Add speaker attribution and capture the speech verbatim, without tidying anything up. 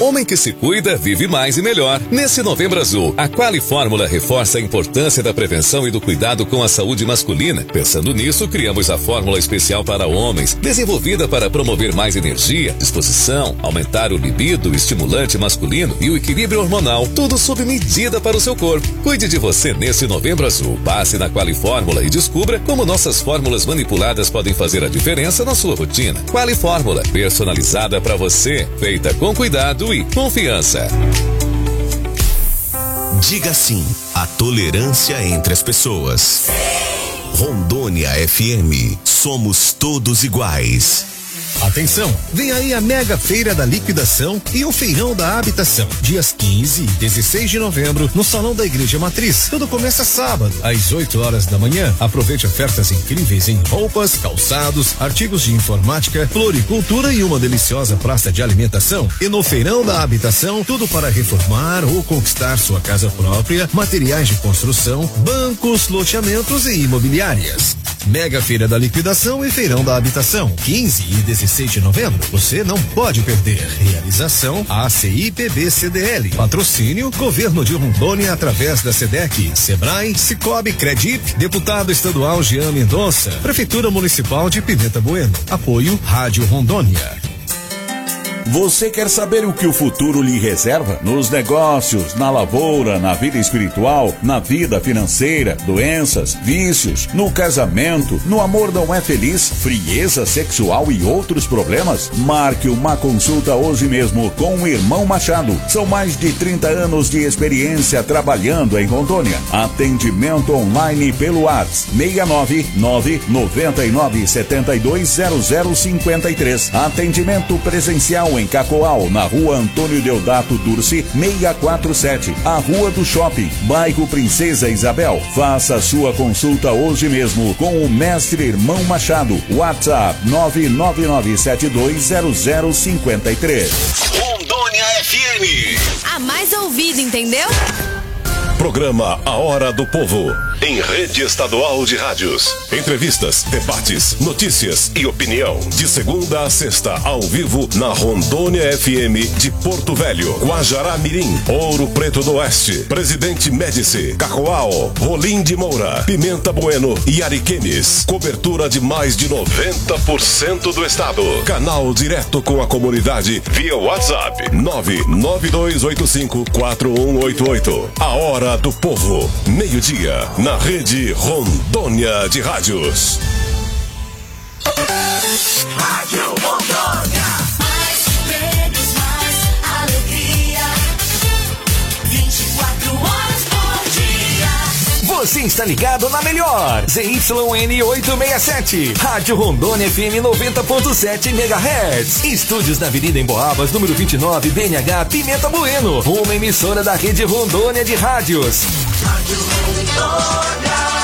Speaker 1: Homem que se cuida, vive mais e melhor. Nesse Novembro Azul, a Quali Fórmula reforça a importância da prevenção e do cuidado com a saúde masculina. Pensando nisso, criamos a fórmula especial para homens, desenvolvida para promover mais energia, disposição, aumentar o libido, o estimulante masculino e o equilíbrio hormonal, tudo sob medida para o seu corpo. Cuide de você nesse Novembro Azul. Passe na Quali Fórmula e descubra como nossas fórmulas manipuladas podem fazer a diferença na sua rotina. Quali Fórmula, personalizada para você, feita com cuidado e confiança.
Speaker 2: Diga sim à tolerância entre as pessoas. Rondônia F M, somos todos iguais.
Speaker 3: Atenção, vem aí a mega feira da liquidação e o feirão da habitação, dias quinze e dezesseis de novembro, no Salão da Igreja Matriz. Tudo começa sábado, às oito horas da manhã. Aproveite ofertas incríveis em roupas, calçados, artigos de informática, floricultura e uma deliciosa praça de alimentação. E no feirão da habitação, tudo para reformar ou conquistar sua casa própria, materiais de construção, bancos, loteamentos e imobiliárias. Mega Feira da Liquidação e Feirão da Habitação, quinze e dezesseis de novembro. Você não pode perder. Realização A C I P B C D L. Patrocínio Governo de Rondônia através da SEDEC, Sebrae, Cicobi, Credip, Deputado Estadual Jean Mendonça, Prefeitura Municipal de Pimenta Bueno. Apoio Rádio Rondônia.
Speaker 4: Você quer saber o que o futuro lhe reserva? Nos negócios, na lavoura, na vida espiritual, na vida financeira, doenças, vícios, no casamento, no amor não é feliz, frieza sexual e outros problemas? Marque uma consulta hoje mesmo com o Irmão Machado. São mais de trinta anos de experiência trabalhando em Rondônia. Atendimento online pelo WhatsApp seis nove nove nove nove sete dois zero zero cinco três. Atendimento presencial em Cacoal, na rua Antônio Deodato Dursi, seiscentos e quarenta e sete, a Rua do Shopping, bairro Princesa Isabel. Faça sua consulta hoje mesmo com o mestre Irmão Machado. WhatsApp nove nove nove sete dois zero zero cinco três.
Speaker 2: Rondônia F M.
Speaker 5: A mais ouvida, entendeu?
Speaker 2: Programa A Hora do Povo, em rede estadual de rádios. Entrevistas, debates, notícias e opinião. De segunda a sexta, ao vivo, na Rondônia F M de Porto Velho, Guajará Mirim, Ouro Preto do Oeste, Presidente Médici, Cacoal, Rolim de Moura, Pimenta Bueno e Ariquemes. Cobertura de mais de noventa por cento do estado. Canal direto com a comunidade via WhatsApp nove nove dois oito cinco quatro um oito oito. A Hora do Povo, meio-dia, na rede Rondônia de Rádios.
Speaker 6: Rádio Rondônia. Mais prêmios, mais alegria. vinte e quatro horas por dia.
Speaker 7: Você está ligado na melhor. Z Y N oitocentos e sessenta e sete. Rádio Rondônia F M noventa ponto sete megahertz. Estúdios na Avenida Emboabas, número vinte e nove, B N H Pimenta Bueno. Uma emissora da rede Rondônia de Rádios.
Speaker 6: Rádio Rondônia.